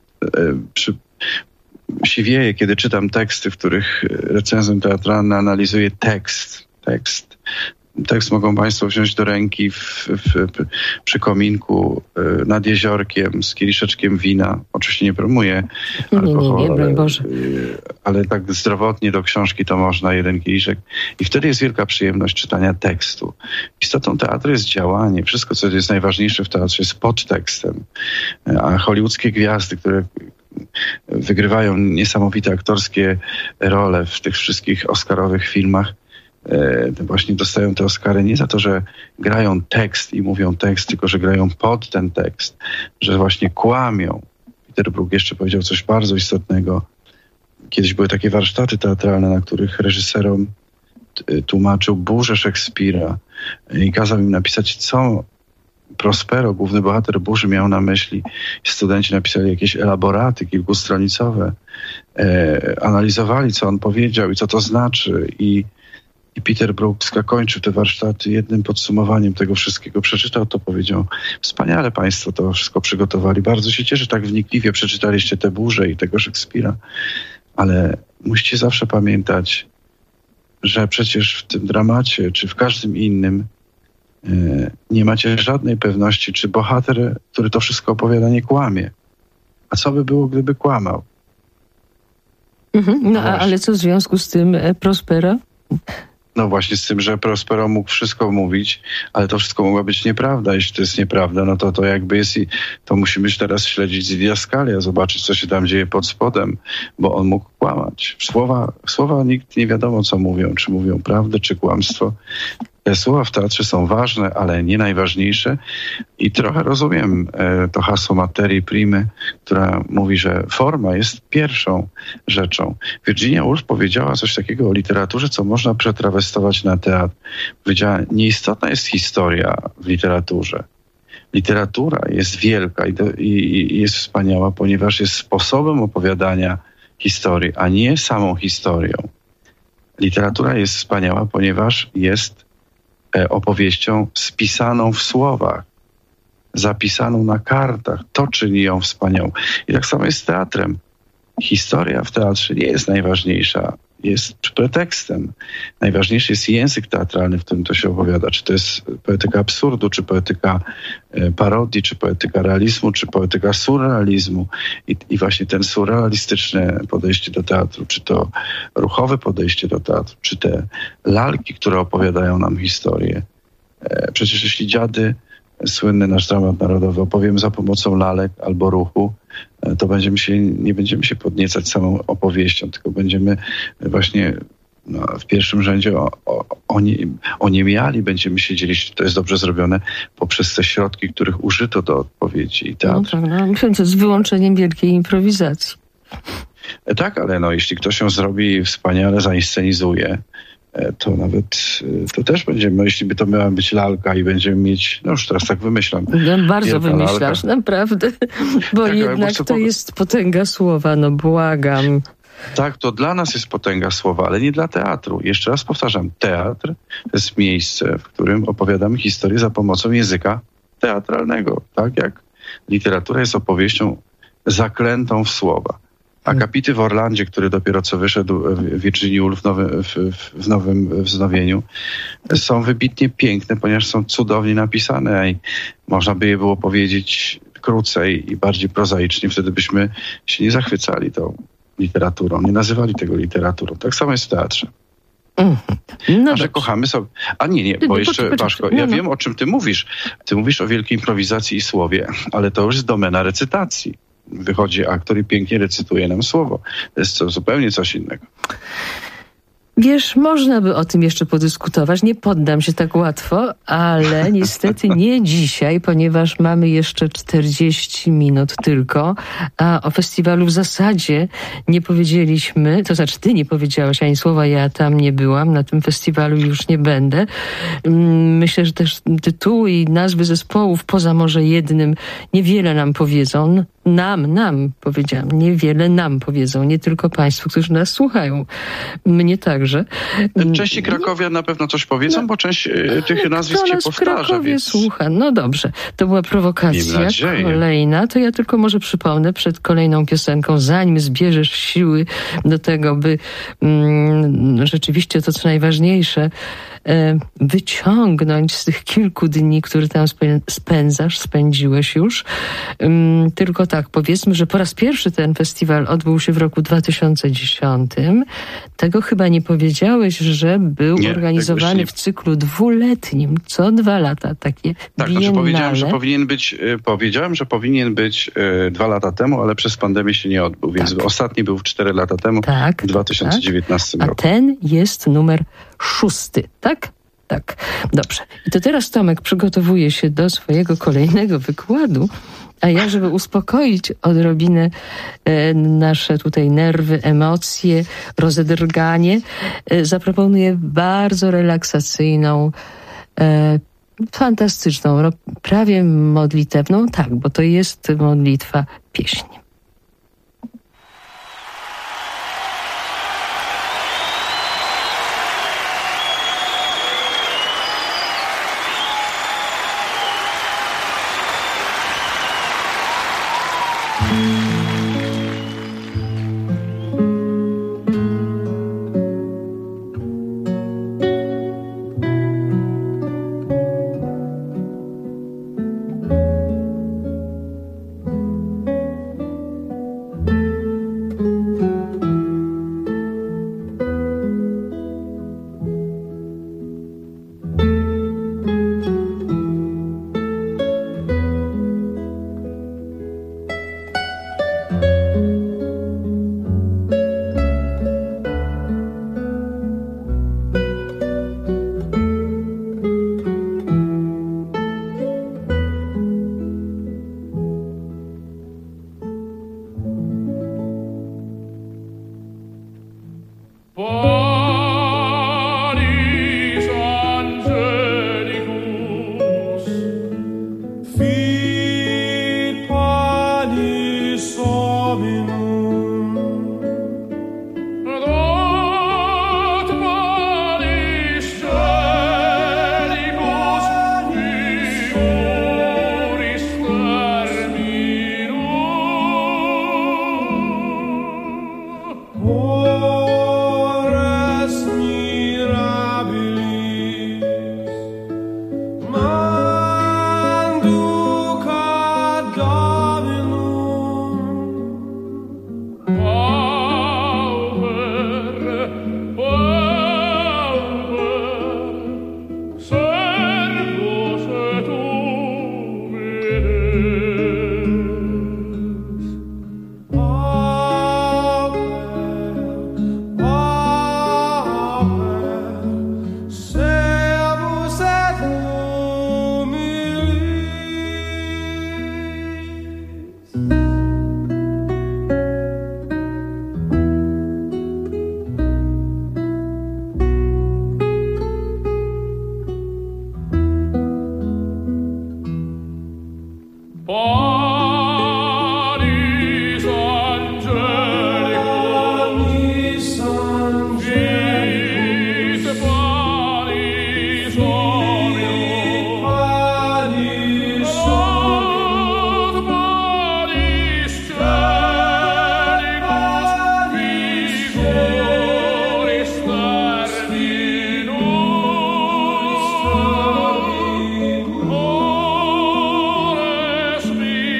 siwieję, kiedy czytam teksty, w których recenzent teatralny analizuje tekst. Tekst mogą Państwo wziąć do ręki przy kominku nad jeziorkiem z kieliszeczkiem wina. Oczywiście nie promuję alkoholu,
nie, broń Boże.
Ale tak zdrowotnie do książki to można, jeden kieliszek. I wtedy jest wielka przyjemność czytania tekstu. Istotą teatru jest działanie. Wszystko, co jest najważniejsze w teatrze, jest podtekstem. A hollywoodzkie gwiazdy, które wygrywają niesamowite aktorskie role w tych wszystkich oscarowych filmach, właśnie dostają te Oscary nie za to, że grają tekst i mówią tekst, tylko że grają pod ten tekst, że właśnie kłamią. Peter Brook jeszcze powiedział coś bardzo istotnego. Kiedyś były takie warsztaty teatralne, na których reżyserom tłumaczył burzę Szekspira i kazał im napisać, co Prospero, główny bohater burzy, miał na myśli. Studenci napisali jakieś elaboraty kilkustronicowe, analizowali, co on powiedział i co to znaczy. I Peter Brook zakończył te warsztaty jednym podsumowaniem tego wszystkiego. Przeczytał to, powiedział, wspaniale Państwo to wszystko przygotowali. Bardzo się cieszę, tak wnikliwie przeczytaliście te burze i tego Szekspira. Ale musicie zawsze pamiętać, że przecież w tym dramacie, czy w każdym innym, nie macie żadnej pewności, czy bohater, który to wszystko opowiada, nie kłamie. A co by było, gdyby kłamał?
Ale co w związku z tym Prospero?
No właśnie z tym, że Prospero mógł wszystko mówić, ale to wszystko mogła być nieprawda. Jeśli to jest nieprawda, no to jakby jest i to musimy teraz śledzić z Didaskalia, zobaczyć, co się tam dzieje pod spodem, bo on mógł kłamać. Słowa nikt nie wiadomo, co mówią, czy mówią prawdę, czy kłamstwo. Te słowa w teatrze są ważne, ale nie najważniejsze i trochę rozumiem to hasło materii primy, która mówi, że forma jest pierwszą rzeczą. Virginia Woolf powiedziała coś takiego o literaturze, co można przetrawestować na teatr. Powiedziała, nieistotna jest historia w literaturze. Literatura jest wielka i jest wspaniała, ponieważ jest sposobem opowiadania historii, a nie samą historią. Literatura jest wspaniała, ponieważ jest opowieścią spisaną w słowach, zapisaną na kartach. To czyni ją wspaniałą. I tak samo jest z teatrem. Historia w teatrze nie jest najważniejsza. Jest pretekstem. Najważniejszy jest język teatralny, w którym to się opowiada. Czy to jest poetyka absurdu, czy poetyka parodii, czy poetyka realizmu, czy poetyka surrealizmu. I właśnie ten surrealistyczne podejście do teatru, czy to ruchowe podejście do teatru, czy te lalki, które opowiadają nam historię. Przecież jeśli Dziady, słynny nasz dramat narodowy, opowiem za pomocą lalek albo ruchu, to nie będziemy się podniecać samą opowieścią, tylko będziemy właśnie w pierwszym rzędzie oniemiali, będziemy się dzielić, czy to jest dobrze zrobione, poprzez te środki, których użyto do odpowiedzi. I teatr.
Myślę, że z wyłączeniem wielkiej improwizacji.
Tak, ale jeśli ktoś ją zrobi wspaniale, zainscenizuje, to nawet, to też będziemy, jeśli by to miała być lalka i będziemy mieć, już teraz tak wymyślam.
Bardzo wymyślasz, lalka. Naprawdę, bo tak, jednak to jest potęga słowa, błagam.
Tak, to dla nas jest potęga słowa, ale nie dla teatru. Jeszcze raz powtarzam, teatr to jest miejsce, w którym opowiadamy historię za pomocą języka teatralnego, tak jak literatura jest opowieścią zaklętą w słowa. Akapity w Orlandzie, który dopiero co wyszedł w Virginia Woolf w nowym wznowieniu, są wybitnie piękne, ponieważ są cudownie napisane i można by je było powiedzieć krócej i bardziej prozaicznie. Wtedy byśmy się nie zachwycali tą literaturą, nie nazywali tego literaturą. Tak samo jest w teatrze. A że kochamy sobie... A nie, bo jeszcze, Waszko, ja wiem, o czym ty mówisz. Ty mówisz o wielkiej improwizacji i słowie, ale to już jest domena recytacji. Wychodzi aktor i pięknie recytuje nam słowo. To jest zupełnie coś innego.
Wiesz, można by o tym jeszcze podyskutować. Nie poddam się tak łatwo, ale niestety nie dzisiaj, ponieważ mamy jeszcze 40 minut tylko, a o festiwalu w zasadzie nie powiedzieliśmy, to znaczy ty nie powiedziałaś ani słowa, ja tam nie byłam, na tym festiwalu już nie będę. Myślę, że też tytuły i nazwy zespołów, poza może jednym, niewiele nam powiedzą. Nam powiedziałam, niewiele nam powiedzą, nie tylko państwu, którzy nas słuchają. Mnie także.
Części Krakowia na pewno coś powiedzą, bo część tych nazwisk się powtarza.
Krakowie
więc...
słucha. No dobrze, to była prowokacja kolejna. To ja tylko może przypomnę przed kolejną piosenką, zanim zbierzesz siły do tego, by rzeczywiście to, co najważniejsze, wyciągnąć z tych kilku dni, które tam spędziłeś już. Tylko tak, powiedzmy, że po raz pierwszy ten festiwal odbył się w roku 2010. Tego chyba nie powiedziałeś, że był organizowany w cyklu 2-letnim, co 2 lata, takie biennale.
Powiedziałem, że powinien być 2 lata temu, ale przez pandemię się nie odbył, więc ostatni był 4 lata temu, w 2019 roku.
A ten jest numer 6, tak? Tak. Dobrze. I to teraz Tomek przygotowuje się do swojego kolejnego wykładu, a ja, żeby uspokoić odrobinę nasze tutaj nerwy, emocje, rozedrganie, zaproponuję bardzo relaksacyjną, fantastyczną, prawie modlitewną, tak, bo to jest modlitwa, pieśń.
Spiritus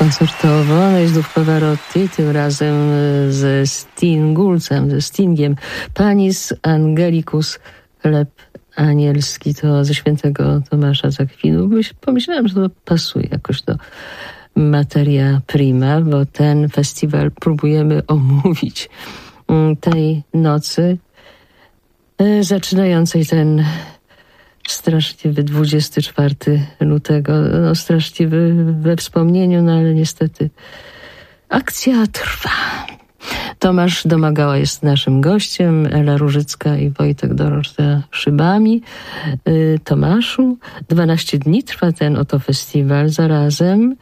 koncertowo. No i znów Pavarotti, tym razem ze Stingiem. Panis Angelicus, chleb anielski, to ze świętego Tomasza z Akwinu. Pomyślałam, że to pasuje jakoś do Materia Prima, bo ten festiwal próbujemy omówić tej nocy, zaczynającej ten straszliwy 24 lutego. No, straszliwy we wspomnieniu, no ale niestety akcja trwa. Tomasz Domagała jest naszym gościem, Ela Różycka i Wojtek Dorożka szybami. Tomaszu, 12 dni trwa ten oto festiwal zarazem.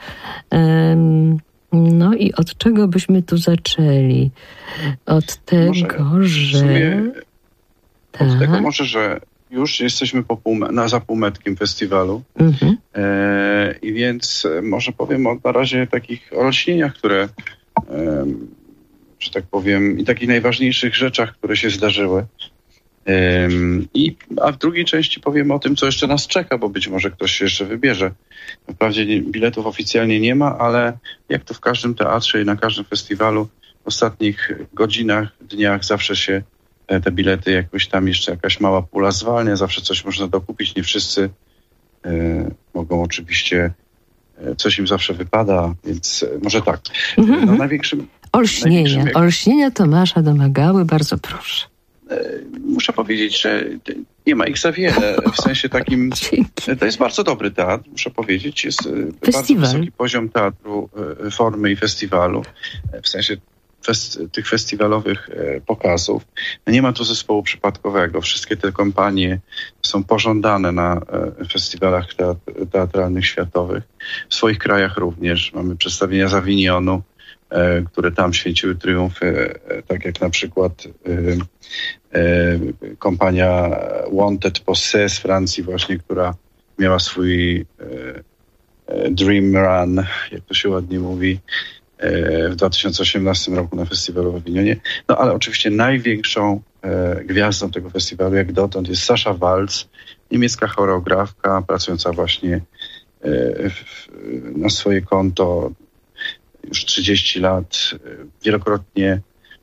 No i od czego byśmy tu zaczęli? Od tego,
że już jesteśmy za półmetkiem festiwalu. I więc może powiem na razie takich olśnieniach, które że tak powiem, i takich najważniejszych rzeczach, które się zdarzyły. A w drugiej części powiem o tym, co jeszcze nas czeka, bo być może ktoś się jeszcze wybierze. Wprawdzie biletów oficjalnie nie ma, ale jak to w każdym teatrze i na każdym festiwalu w ostatnich godzinach, dniach zawsze się te bilety jakoś tam jeszcze jakaś mała pula zwalnia, zawsze coś można dokupić. Nie wszyscy mogą oczywiście, coś im zawsze wypada, więc może tak. No,
Olśnienia Tomasza Domagały, bardzo proszę.
Muszę powiedzieć, że nie ma ich za wiele. W sensie takim, to jest bardzo dobry teatr, muszę powiedzieć. Jest bardzo wysoki poziom teatru, formy i festiwalu. W sensie tych festiwalowych pokazów. Nie ma tu zespołu przypadkowego. Wszystkie te kompanie są pożądane na festiwalach teatralnych światowych. W swoich krajach również. Mamy przedstawienia z Avignonu, które tam święciły triumfy, tak jak na przykład kompania Wanted Posse z Francji właśnie, która miała swój Dream Run, jak to się ładnie mówi, w 2018 roku na festiwalu w Avignonie. No ale oczywiście największą gwiazdą tego festiwalu jak dotąd jest Sascha Waltz, niemiecka choreografka pracująca właśnie na swoje konto już 30 lat, wielokrotnie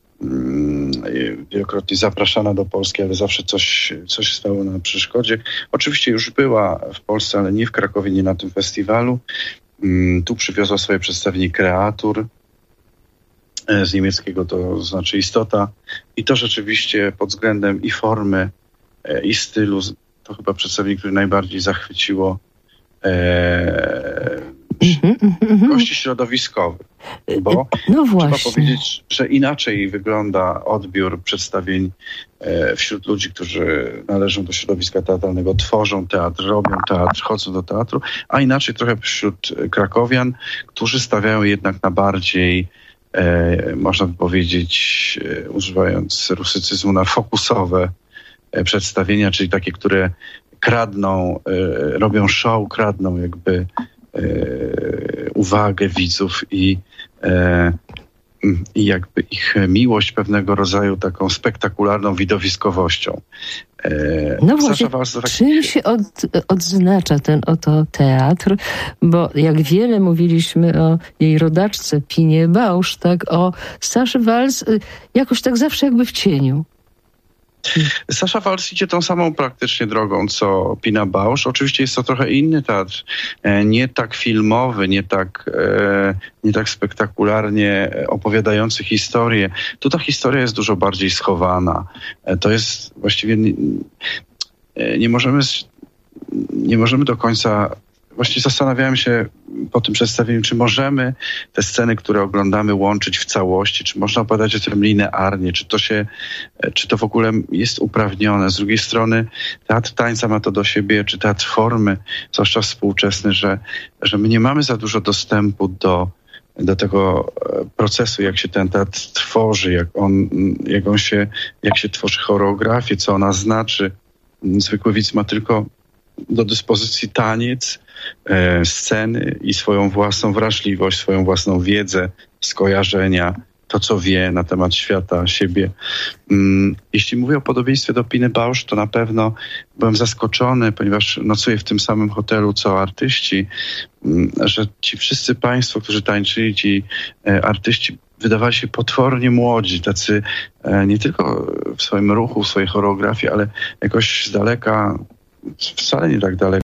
zapraszana do Polski, ale zawsze coś stało na przeszkodzie. Oczywiście już była w Polsce, ale nie w Krakowie, nie na tym festiwalu. Tu przywiozła swoje przedstawienie Kreatur, z niemieckiego to znaczy istota. I to rzeczywiście pod względem i formy, i stylu, to chyba przedstawienie, które najbardziej zachwyciło gości środowiskowych. Bo trzeba powiedzieć, że inaczej wygląda odbiór przedstawień wśród ludzi, którzy należą do środowiska teatralnego, tworzą teatr, robią teatr, chodzą do teatru, a inaczej trochę wśród krakowian, którzy stawiają jednak na bardziej, można by powiedzieć, używając rusycyzmu, na fokusowe przedstawienia, czyli takie, które kradną, robią show, kradną jakby uwagę widzów i jakby ich miłość pewnego rodzaju taką spektakularną widowiskowością.
No właśnie, czym się odznacza ten oto teatr? Bo jak wiele mówiliśmy o jej rodaczce Pinie Bausch, tak o Saszy Waltz jakoś tak zawsze jakby w cieniu.
Sascha Waltz idzie tą samą praktycznie drogą, co Pina Bausch. Oczywiście jest to trochę inny teatr, nie tak filmowy, nie tak spektakularnie opowiadający historię. Tu ta historia jest dużo bardziej schowana. To jest właściwie... Nie możemy do końca... Właściwie zastanawiałem się po tym przedstawieniu, czy możemy te sceny, które oglądamy, łączyć w całości, czy można opowiadać o tym linearnie, czy to w ogóle jest uprawnione. Z drugiej strony teatr tańca ma to do siebie, czy teatr formy, zwłaszcza współczesny, że my nie mamy za dużo dostępu do tego procesu, jak się ten teatr tworzy, jak się tworzy choreografię, co ona znaczy. Zwykły widz ma tylko do dyspozycji taniec, sceny i swoją własną wrażliwość, swoją własną wiedzę, skojarzenia, to, co wie na temat świata, siebie. Jeśli mówię o podobieństwie do Piny Bausch, to na pewno byłem zaskoczony, ponieważ nocuję w tym samym hotelu co artyści, że ci wszyscy państwo, którzy tańczyli, ci artyści wydawali się potwornie młodzi, tacy nie tylko w swoim ruchu, w swojej choreografii, ale jakoś z daleka, wcale nie tak daleko